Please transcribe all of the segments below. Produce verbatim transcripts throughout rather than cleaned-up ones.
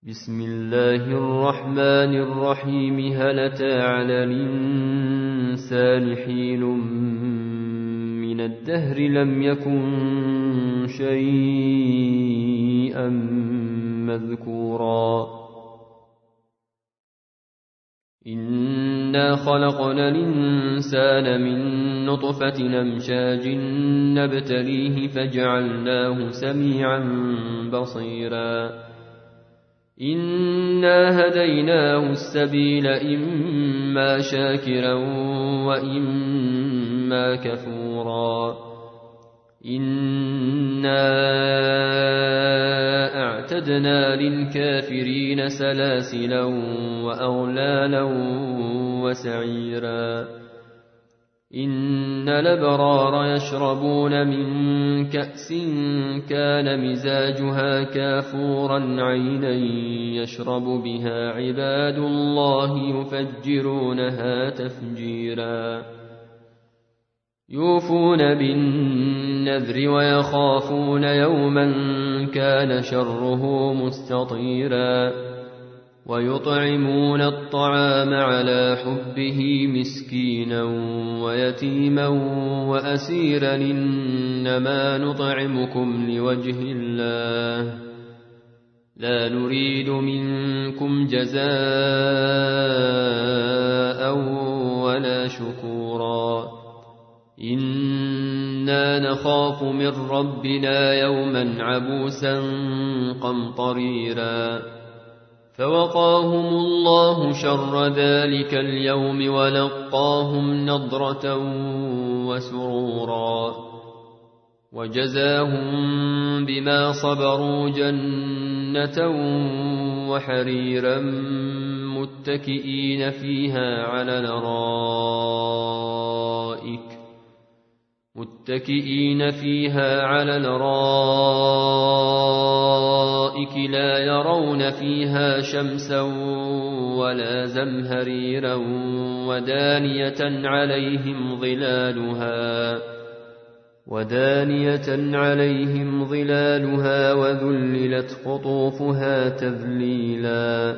بسم الله الرحمن الرحيم. هل أتى على الإنسان حين من الدهر لم يكن شيئا مذكورا. إنا خلقنا الإنسان من نطفة أمشاج نبتليه فجعلناه سميعا بصيرا. إنا هديناه السبيل إما شاكرا وإما كفورا. إنا أعتدنا للكافرين سلاسلا وأغلالا وسعيرا. إن الأبرار يشربون من كأس كان مزاجها كافورا عينا يشرب بها عباد الله يفجرونها تفجيرا. يوفون بالنذر ويخافون يوما كان شره مستطيرا. ويطعمون الطعام على حبه مسكينا ويتيما وأسيرا إنما نطعمكم لوجه الله لا نريد منكم جزاء ولا شكورا. إنا نخاف من ربنا يوما عبوسا قمطريرا. فوقاهم الله شر ذلك اليوم ولقاهم نضرة وسرورا. وجزاهم بما صبروا جنة وحريرا متكئين فيها على الأرائك متكئين فيها على الأرائك لا يرون فيها شمسا ولا زمهريرا ودانية عليهم ظلالها ودانية عليهم ظلالها وذللت قطوفها تذليلا.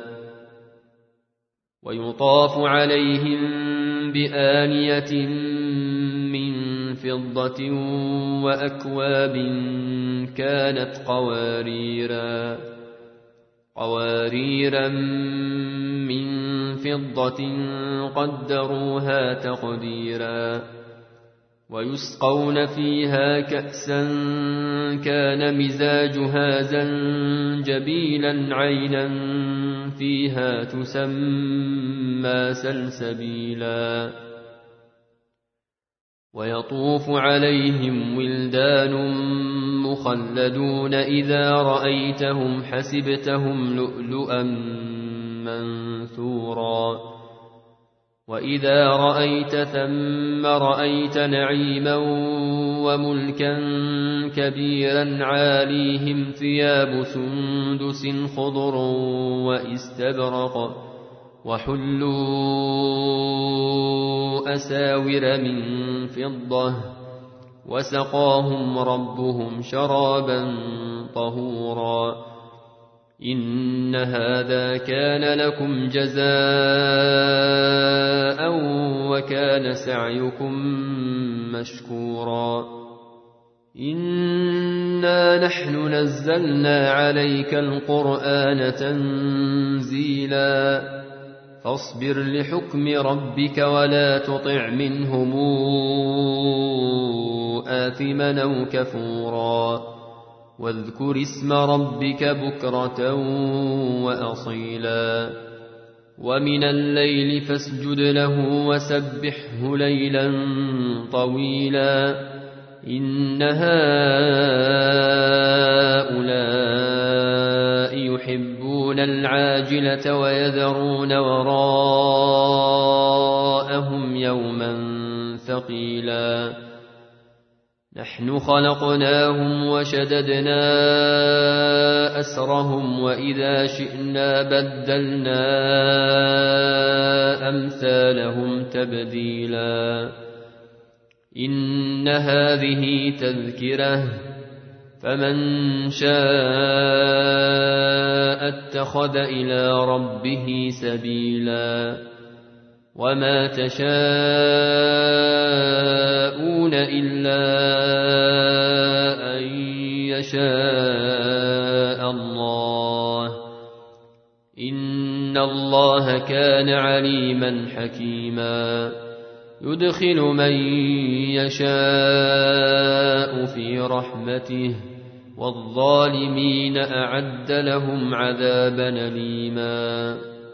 ويطاف عليهم بآنية من فضة وأكواب كانت قواريرا قواريرا من فضة قدروها تقديرا. ويسقون فيها كأسا كان مزاجها زنجبيلا عينا فيها تسمى سلسبيلا. ويطوف عليهم ولدان مخلدون إذا رأيتهم حسبتهم لؤلؤا منثورا. وإذا رأيت ثم رأيت نعيما وملكا كبيرا عاليهم ثياب سندس خضر وإستبرق وحلوا أساور من فضة وسقاهم ربهم شرابا طهورا. إن هذا كان لكم جزاء وكان سعيكم مشكورا. إنا نحن نزلنا عليك القرآن تنزيلا. فاصبر لحكم ربك ولا تطع منهم آثما أو كفورا. واذكر اسم ربك بكرة وأصيلا. ومن الليل فاسجد له وسبحه ليلا طويلا. إن هؤلاء يحبون العاجلة ويذرون وراءهم يوما ثقيلا. نحن خلقناهم وشددنا أسرهم وإذا شئنا بدلنا أمثالهم تبديلا. إن هذه تذكرة فمن شاء اتخذ إلى ربه سبيلا وما تشاءون إلا أن يشاء الله إن الله كان عليما حكيما يدخل من يشاء في رحمته والظالمين أعد لهم عذابا أليما